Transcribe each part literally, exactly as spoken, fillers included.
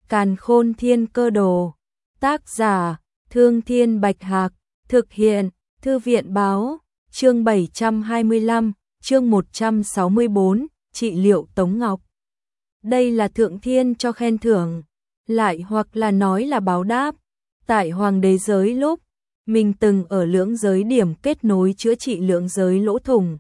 Càn Khôn Thiên Cơ Đồ. Tác giả: Thương Thiên Bạch Hạc. Thực hiện: Thư viện Báo. Chương bảy trăm hai mươi lăm, chương một trăm sáu mươi bốn, trị liệu Tống Ngọc. Đây là thượng thiên cho khen thưởng, lại hoặc là nói là báo đáp. Tại Hoàng đế giới lúc, mình từng ở lưỡng giới điểm kết nối chữa trị lưỡng giới lỗ thủng.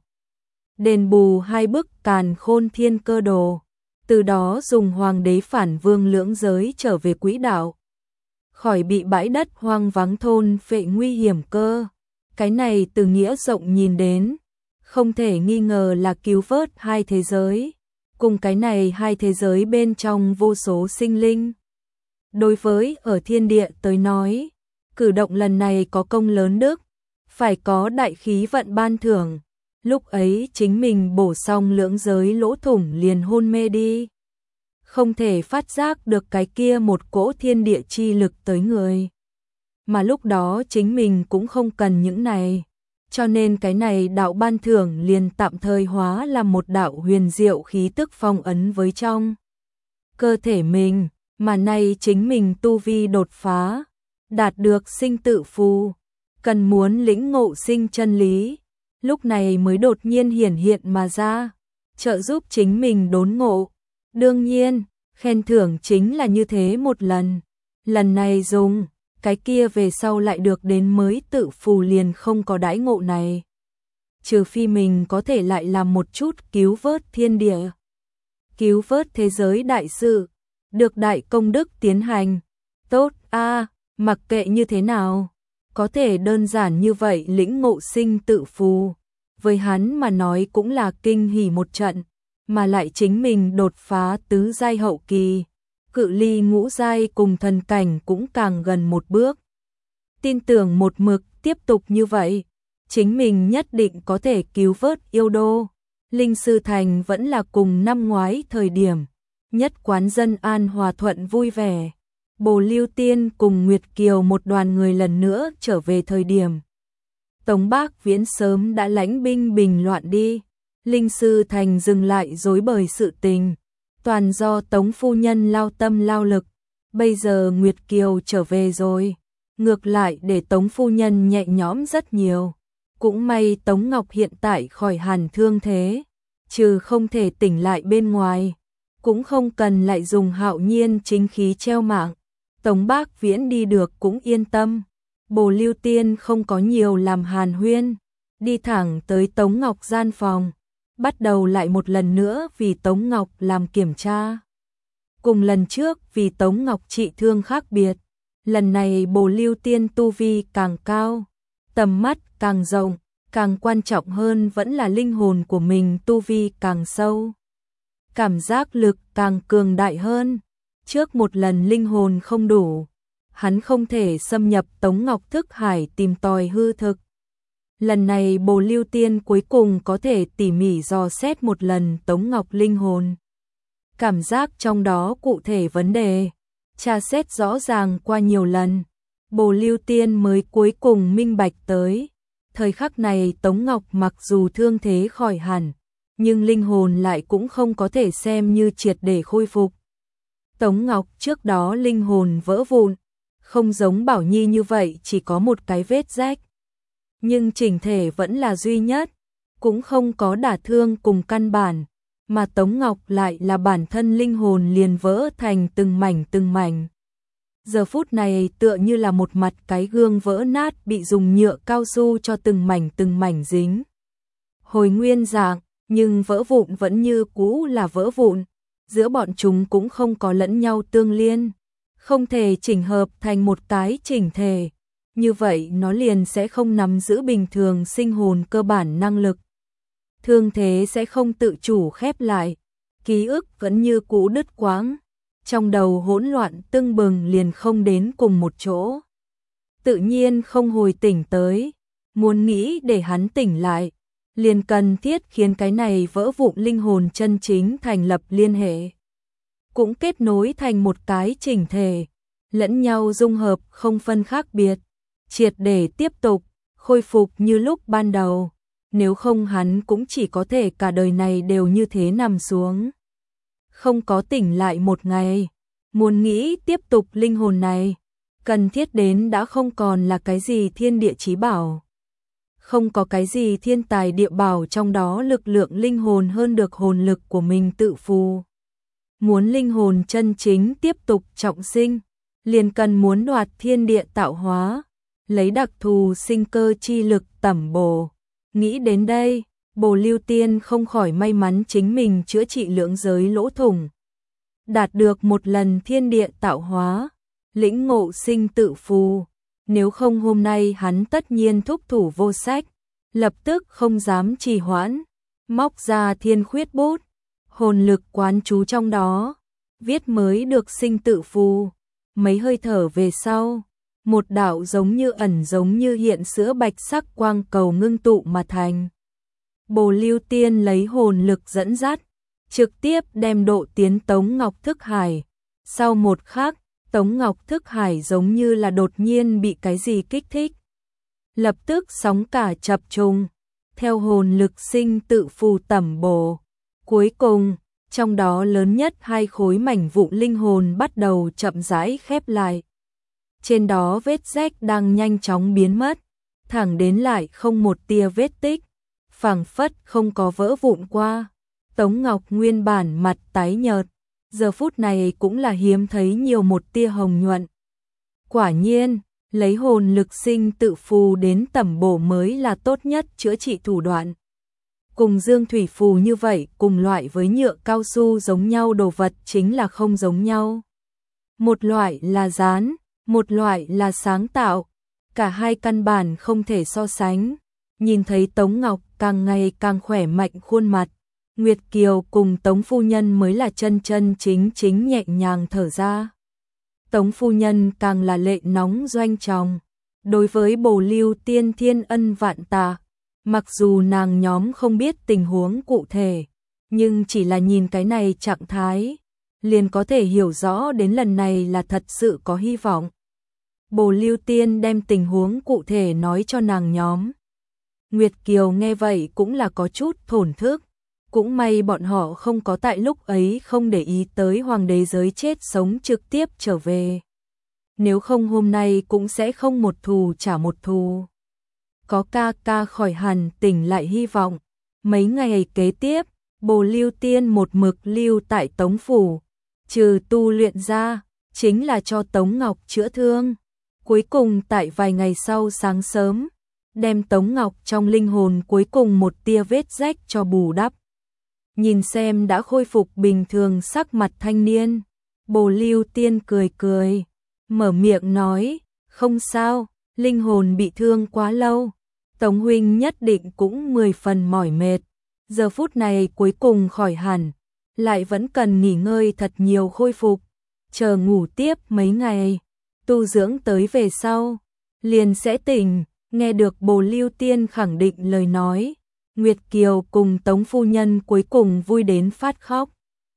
Đền bù hai bức Càn Khôn Thiên Cơ Đồ, từ đó dùng Hoàng đế phản vương lưỡng giới trở về quỹ đạo, khỏi bị bãi đất hoang vắng thôn phệ nguy hiểm cơ. Cái này từ nghĩa rộng nhìn đến, không thể nghi ngờ là cứu vớt hai thế giới, cùng cái này hai thế giới bên trong vô số sinh linh. Đối với ở thiên địa tới nói, cử động lần này có công lớn đức, phải có đại khí vận ban thưởng. Lúc ấy chính mình bổ xong lưỡng giới lỗ thủng liền hôn mê đi, không thể phát giác được cái kia một cỗ thiên địa chi lực tới người. Mà lúc đó chính mình cũng không cần những này, cho nên cái này đạo ban thưởng liền tạm thời hóa làm một đạo huyền diệu khí tức phong ấn với trong cơ thể mình, mà nay chính mình tu vi đột phá, đạt được sinh tự phù, cần muốn lĩnh ngộ sinh chân lý, lúc này mới đột nhiên hiển hiện mà ra, trợ giúp chính mình đốn ngộ. Đương nhiên, khen thưởng chính là như thế một lần, lần này dùng, cái kia về sau lại được đến mới tự phù liền không có đãi ngộ này. Trừ phi mình có thể lại làm một chút cứu vớt thiên địa, cứu vớt thế giới đại sự, được đại công đức tiến hành. Tốt a, à, mặc kệ như thế nào, có thể đơn giản như vậy lĩnh ngộ sinh tự phù, với hắn mà nói cũng là kinh hỉ một trận, mà lại chính mình đột phá tứ giai hậu kỳ, cự ly ngũ giai cùng thần cảnh cũng càng gần một bước. Tin tưởng một mực tiếp tục như vậy, chính mình nhất định có thể cứu vớt yêu đô. Linh Sư Thành vẫn là cùng năm ngoái thời điểm, nhất quán dân an hòa thuận vui vẻ. Bồ Lưu Tiên cùng Nguyệt Kiều một đoàn người lần nữa trở về thời điểm, Tống Bác Viễn sớm đã lãnh binh bình loạn đi. Linh Sư Thành dừng lại rối bời sự tình, toàn do Tống phu nhân lao tâm lao lực. Bây giờ Nguyệt Kiều trở về rồi, ngược lại để Tống phu nhân nhẹ nhõm rất nhiều. Cũng may Tống Ngọc hiện tại khỏi hẳn thương thế, trừ không thể tỉnh lại bên ngoài, cũng không cần lại dùng hạo nhiên chính khí treo mạng. Tống Bác Viễn đi được cũng yên tâm. Bồ Lưu Tiên không có nhiều làm hàn huyên, đi thẳng tới Tống Ngọc gian phòng, bắt đầu lại một lần nữa vì Tống Ngọc làm kiểm tra. Cùng lần trước vì Tống Ngọc trị thương khác biệt, lần này Bồ Lưu Tiên tu vi càng cao, tầm mắt càng rộng, càng quan trọng hơn vẫn là linh hồn của mình tu vi càng sâu, cảm giác lực càng cường đại hơn. Trước một lần linh hồn không đủ, hắn không thể xâm nhập Tống Ngọc thức hải tìm tòi hư thực. Lần này Bồ Lưu Tiên cuối cùng có thể tỉ mỉ dò xét một lần Tống Ngọc linh hồn, cảm giác trong đó cụ thể vấn đề, tra xét rõ ràng qua nhiều lần, Bồ Lưu Tiên mới cuối cùng minh bạch tới. Thời khắc này Tống Ngọc mặc dù thương thế khỏi hẳn, nhưng linh hồn lại cũng không có thể xem như triệt để khôi phục. Tống Ngọc trước đó linh hồn vỡ vụn, không giống Bảo Nhi như vậy chỉ có một cái vết rách, nhưng chỉnh thể vẫn là duy nhất, cũng không có đả thương cùng căn bản, mà Tống Ngọc lại là bản thân linh hồn liền vỡ thành từng mảnh từng mảnh. Giờ phút này tựa như là một mặt cái gương vỡ nát bị dùng nhựa cao su cho từng mảnh từng mảnh dính hồi nguyên dạng, nhưng vỡ vụn vẫn như cũ là vỡ vụn, giữa bọn chúng cũng không có lẫn nhau tương liên, không thể chỉnh hợp thành một cái chỉnh thể. Như vậy nó liền sẽ không nắm giữ bình thường sinh hồn cơ bản năng lực. Thương thế sẽ không tự chủ khép lại, ký ức vẫn như cũ đứt quãng, trong đầu hỗn loạn tưng bừng liền không đến cùng một chỗ. Tự nhiên không hồi tỉnh tới, muốn nghĩ để hắn tỉnh lại, liền cần thiết khiến cái này vỡ vụn linh hồn chân chính thành lập liên hệ, cũng kết nối thành một cái chỉnh thể, lẫn nhau dung hợp không phân khác biệt, triệt để tiếp tục khôi phục như lúc ban đầu, nếu không hắn cũng chỉ có thể cả đời này đều như thế nằm xuống, không có tỉnh lại một ngày. Muốn nghĩ tiếp tục linh hồn này, cần thiết đến đã không còn là cái gì thiên địa chí bảo. Không có cái gì thiên tài địa bảo trong đó lực lượng linh hồn hơn được hồn lực của mình tự phù. Muốn linh hồn chân chính tiếp tục trọng sinh, liền cần muốn đoạt thiên địa tạo hóa, lấy đặc thù sinh cơ chi lực tẩm bổ. Nghĩ đến đây, Bồ Lưu Tiên không khỏi may mắn chính mình chữa trị lưỡng giới lỗ thủng. Đạt được một lần thiên địa tạo hóa, lĩnh ngộ sinh tự phù. Nếu không hôm nay hắn tất nhiên thúc thủ vô sách, lập tức không dám trì hoãn, móc ra thiên khuyết bút, hồn lực quán trú trong đó, viết mới được sinh tự phù. Mấy hơi thở về sau, một đạo giống như ẩn giống như hiện sữa bạch sắc quang cầu ngưng tụ mà thành. Bồ Lưu Tiên lấy hồn lực dẫn dắt, trực tiếp đem độ tiến Tống Ngọc Thức Hải. Sau một khắc, Tống Ngọc Thức Hải giống như là đột nhiên bị cái gì kích thích. Lập tức sóng cả chập trùng, theo hồn lực sinh tự phù tẩm bổ. Cuối cùng, trong đó lớn nhất hai khối mảnh vụn linh hồn bắt đầu chậm rãi khép lại. Trên đó vết rách đang nhanh chóng biến mất, thẳng đến lại không một tia vết tích, phảng phất không có vỡ vụn qua. Tống Ngọc nguyên bản mặt tái nhợt, giờ phút này cũng là hiếm thấy nhiều một tia hồng nhuận. Quả nhiên, lấy hồn lực sinh tự phù đến tẩm bổ mới là tốt nhất chữa trị thủ đoạn. Cùng dương thủy phù như vậy, cùng loại với nhựa cao su giống nhau đồ vật chính là không giống nhau. Một loại là dán, một loại là sáng tạo, cả hai căn bản không thể so sánh. Nhìn thấy Tống Ngọc càng ngày càng khỏe mạnh khuôn mặt, Nguyệt Kiều cùng Tống phu nhân mới là chân chân chính chính nhẹ nhàng thở ra. Tống phu nhân càng là lệ nóng doanh tròng. Đối với Bồ Lưu Tiên thiên ân vạn tạ, mặc dù nàng nhóm không biết tình huống cụ thể, nhưng chỉ là nhìn cái này trạng thái, liền có thể hiểu rõ đến lần này là thật sự có hy vọng. Bồ Lưu Tiên đem tình huống cụ thể nói cho nàng nhóm. Nguyệt Kiều nghe vậy cũng là có chút thổn thức. Cũng may bọn họ không có tại lúc ấy không để ý tới hoàng đế giới chết sống trực tiếp trở về. Nếu không hôm nay cũng sẽ không một thù trả một thù. Có ca ca khỏi hẳn tỉnh lại hy vọng. Mấy ngày kế tiếp, Bồ Lưu Tiên một mực lưu tại Tống Phủ. Trừ tu luyện ra, chính là cho Tống Ngọc chữa thương. Cuối cùng tại vài ngày sau sáng sớm, đem Tống Ngọc trong linh hồn cuối cùng một tia vết rách cho bù đắp. Nhìn xem đã khôi phục bình thường sắc mặt thanh niên, Bồ Lưu Tiên cười cười, mở miệng nói, không sao, linh hồn bị thương quá lâu, Tống huynh nhất định cũng mười phần mỏi mệt, giờ phút này cuối cùng khỏi hẳn, lại vẫn cần nghỉ ngơi thật nhiều khôi phục, chờ ngủ tiếp mấy ngày, tu dưỡng tới về sau, liền sẽ tỉnh. Nghe được Bồ Lưu Tiên khẳng định lời nói, Nguyệt Kiều cùng Tống phu nhân cuối cùng vui đến phát khóc.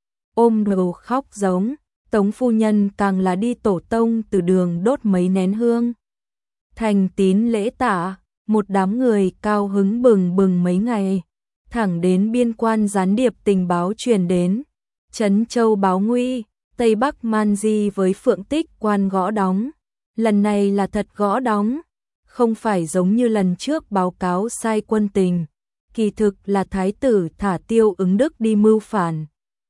Ôm đầu khóc giống, Tống phu nhân càng là đi tổ tông từ đường đốt mấy nén hương. Thành tín lễ tạ, một đám người cao hứng bừng bừng mấy ngày, thẳng đến biên quan gián điệp tình báo truyền đến. Trấn Châu báo nguy, Tây Bắc Man Di với Phượng Tích quan gõ đóng. Lần này là thật gõ đóng. Không phải giống như lần trước báo cáo sai quân tình, kỳ thực là thái tử thả Tiêu Ứng Đức đi mưu phản.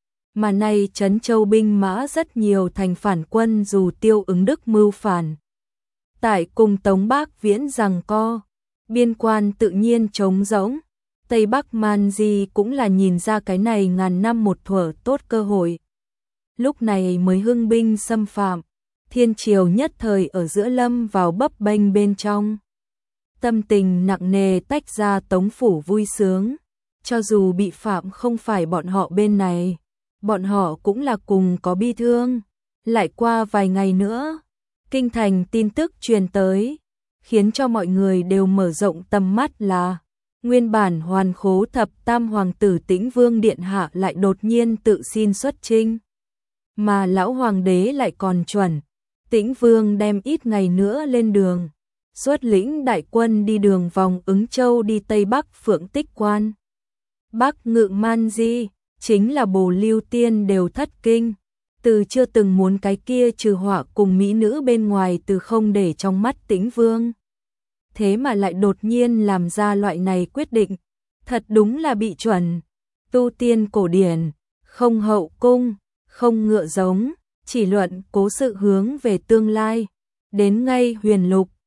Mà nay Trấn Châu binh mã rất nhiều thành phản quân dù Tiêu Ứng Đức mưu phản. Tại cùng Tống Bác Viễn giằng co, biên quan tự nhiên trống rỗng, Tây Bắc Man Di cũng là nhìn ra cái này ngàn năm một thuở tốt cơ hội. Lúc này mới hưng binh xâm phạm. Thiên triều nhất thời ở giữa lâm vào bấp bênh bên trong. Tâm tình nặng nề tách ra Tống Phủ vui sướng. Cho dù bị phạm không phải bọn họ bên này, bọn họ cũng là cùng có bi thương. Lại qua vài ngày nữa, kinh thành tin tức truyền tới, khiến cho mọi người đều mở rộng tầm mắt là nguyên bản hoàn khố thập tam hoàng tử Tĩnh Vương Điện Hạ lại đột nhiên tự xin xuất chinh. Mà lão hoàng đế lại còn chuẩn. Tĩnh Vương đem ít ngày nữa lên đường, xuất lĩnh đại quân đi đường vòng Ứng Châu đi Tây Bắc Phượng Tích quan. Bắc ngự Man Di, chính là Bồ Lưu Tiên đều thất kinh, từ chưa từng muốn cái kia trừ họa cùng mỹ nữ bên ngoài từ không để trong mắt Tĩnh Vương. Thế mà lại đột nhiên làm ra loại này quyết định, thật đúng là bị chuẩn. Tu tiên cổ điển, không hậu cung, không ngựa giống, chỉ luận cố sự hướng về tương lai. Đến ngay huyền lục,